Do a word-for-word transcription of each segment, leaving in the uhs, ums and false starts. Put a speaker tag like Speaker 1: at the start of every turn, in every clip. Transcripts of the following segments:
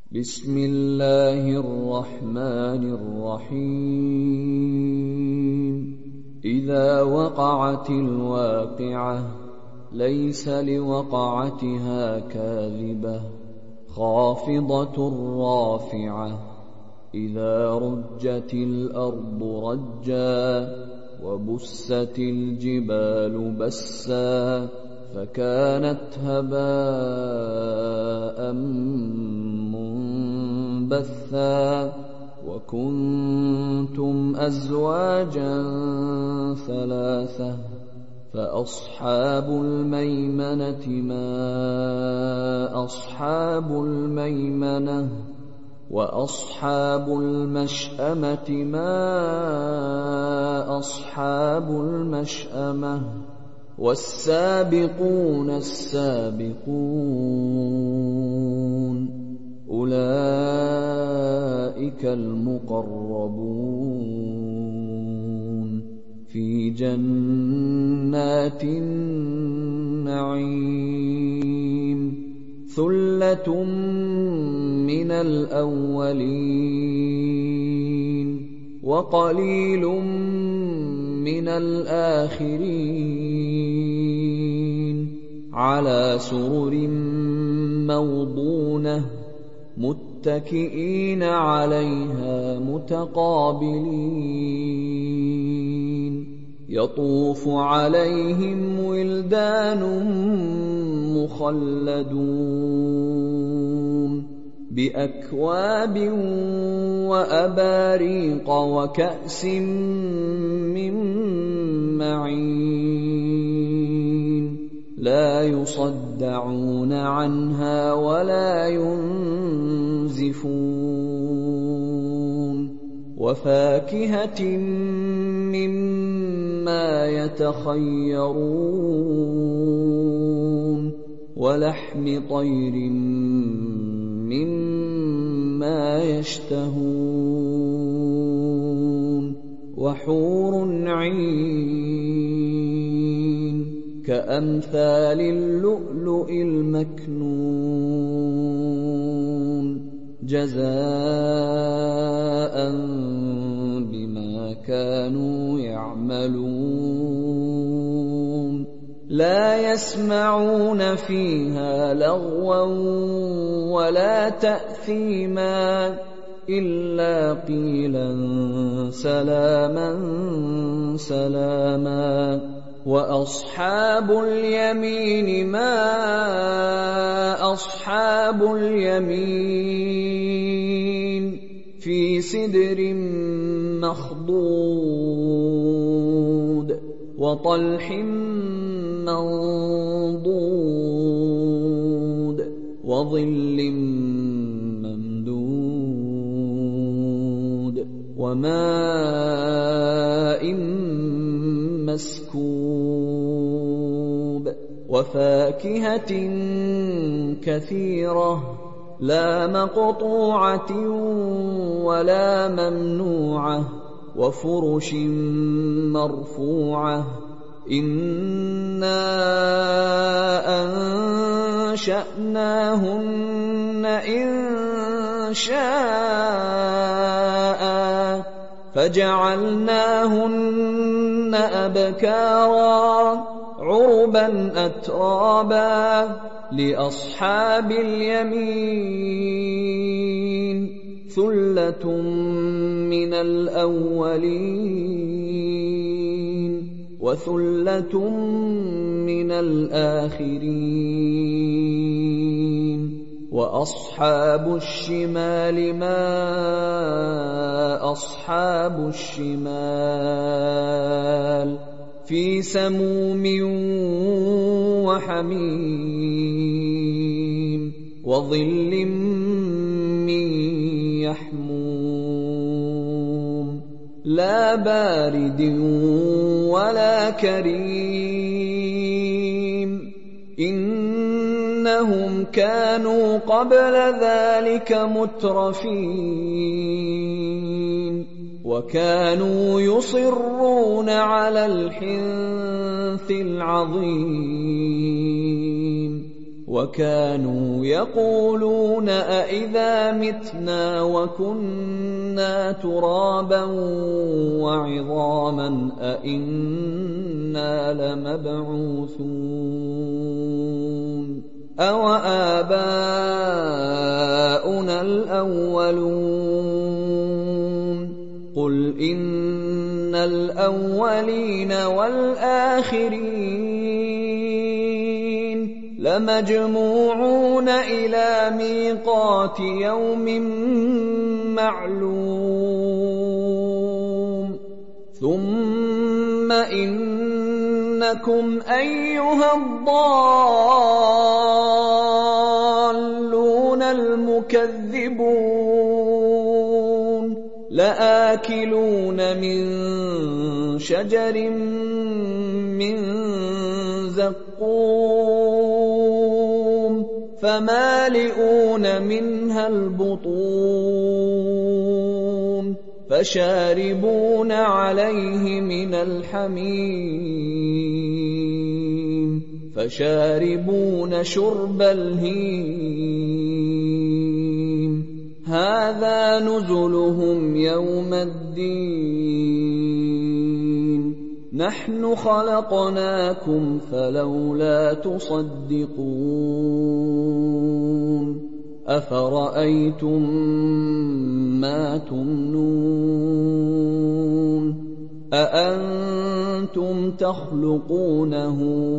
Speaker 1: بسم الله الرحمن الرحيم إذا وقعت الواقعة ليس لوقعتها كاذبة خافضة رافعة إذا رجت الأرض رجا وبست الجبال بسا فكانت هباء منبثا وكنتم أزواجا ثلاثة فأصحاب الميمنة ما أصحاب الميمنة وأصحاب المشأمة ما أصحاب المشأمة والسابقون السابقون أولئك المقربون في جنات النعيم ثلة من الأولين وقليل من الآخرين على سرر موضونة متكئين عليها متقابلين يطوف عليهم ولدان مخلدون بأكواب وأباريق وكأس من معين لا يصدعون عنها ولا ينزفون وفاكهة مما يتخيرون ولحم طير مما يشتهون وحور عين كأمثال اللؤلؤ المكنون جزاء بما كانوا يعملون لا يسمعون فيها لغوا ولا تأثيما إلا قيلا سلاما سلاما وأصحاب اليمين ما أصحاب اليمين في سدر مخضود وطلح منضود وظل ممدود وماء مسكوب وفاكهة كثيرة لا مقطوعة ولا ممنوعة وفرش مرفوعة إنا أنشأناهن إنشاء فجعلناهن أبكارا عربا أترابا لأصحاب اليمين ثلة من الأولين وثلة من الآخرين وأصحاب الشمال ما أصحاب الشمال في سموم وحميم وظل من يحموم لا بارد ولا كريم إنهم كانوا قبل ذلك مترفين وكانوا يصرون على الحنث العظيم وكانوا يقولون أئذا متنا وكنا ترابا وعظاما أئنا لمبعوثون أو آباؤنا الأولون قل إن الأولين والآخرين لمجموعون إلى ميقات يوم معلوم ثم إنكم أيها الضالون المكذبون لآكلون من شجر من زقوم فمالئون منها البطون فشاربون عليه من الحميم فشاربون شرب الهيم هذا نزلهم يوم الدين نحن خلقناكم فلولا تصدقون أفرأيتم ما تمنون أأنتم تخلقونه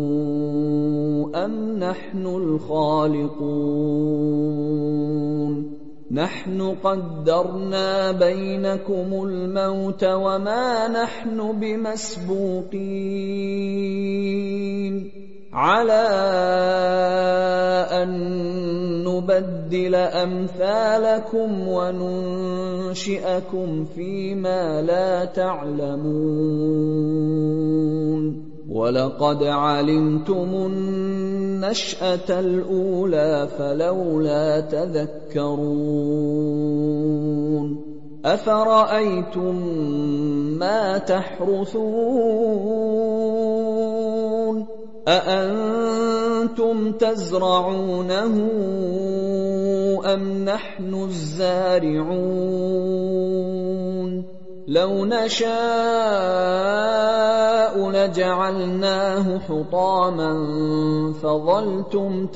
Speaker 1: أم نحن الخالقون نحن قدرنا بينكم الموت وما نحن بمسبوقين على أن نبدل أمثالكم وننشئكم فيما لا تعلمون ولقد علمتم النشأة الأولى فلولا تذكرون أفرأيتم ما تحرثون أأنتم تزرعونه أم نحن الزارعون لو نشاء لجعلناه حطاما فظلتم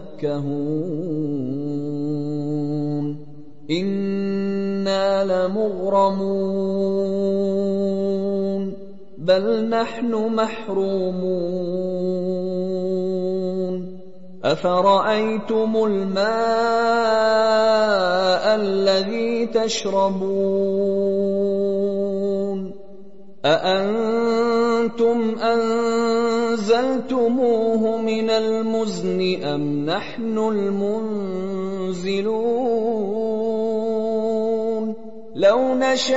Speaker 1: تفكهون إنا لمغرمون بل نحن محرومون أفرأيتم الماء الذي تشربون أأنتم أنزلتموه من المزن أم نحن المنزلون لو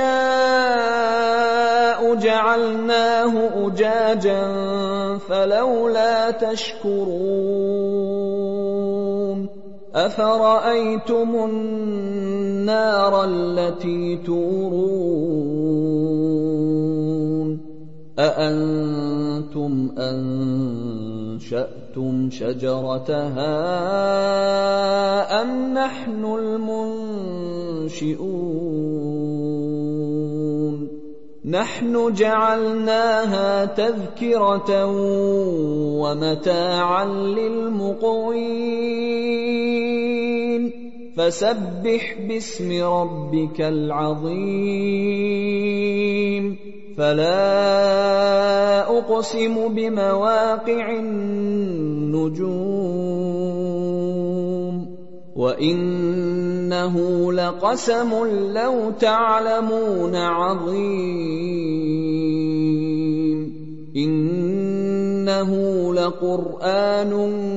Speaker 1: نشاء جعلناه أجاجا فلولا تشكرون أفرأيتم النار التي تورون أأنتم أنشأتم شجرتها أم نحن المنشئون نحن جعلناها تذكرة ومتاعا للمقوين فسبح باسم ربك العظيم فلا أقسم بمواقع النجوم وإنه لقسم لو تعلمون عظيم إنه لقرآن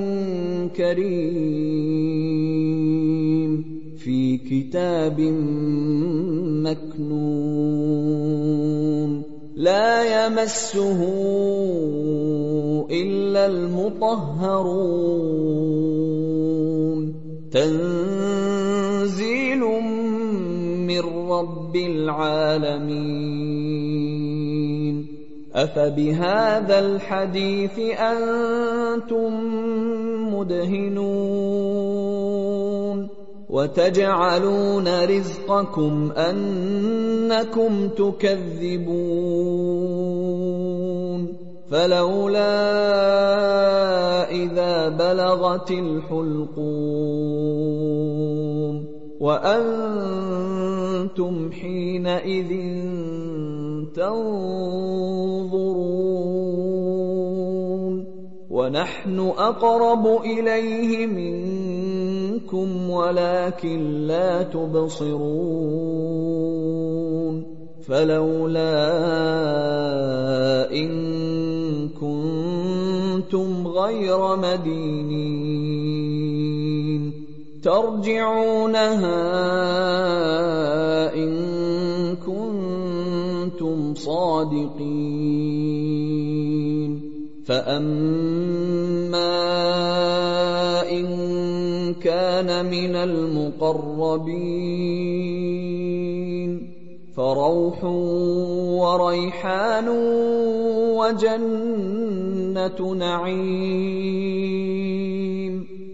Speaker 1: كريم في كتاب مكنون لا يمسه إلا المطهرون تنزيل من رب العالمين أفبهذا الحديث أنتم مدهنون وتجعلون رزقكم أنكم تكذبون فلولا إذا بلغت الحلقوم وأنتم حينئذ تنظرون ونحن أقرب إليه منكم ولكن لا تبصرون فلولا إن كنتم غير مدينين ترجعونها إن كنتم صادقين فأما إن كان من المقربين فروح وريحان وجنة نعيم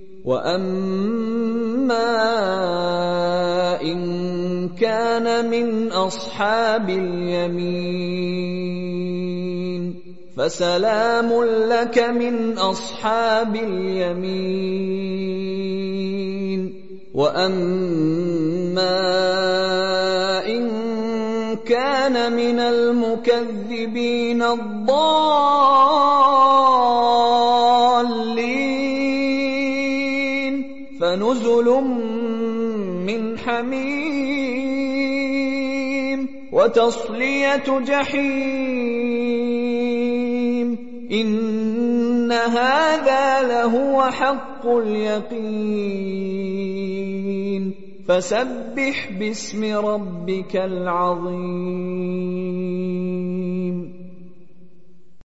Speaker 1: وأما إن كان من أصحاب اليمين فسلام لك من أصحاب اليمين وأما إن كان من المكذبين الضالين فنزل من حميم وتصلية جحيم إن هذا لهو حق اليقين فسبح باسم ربك العظيم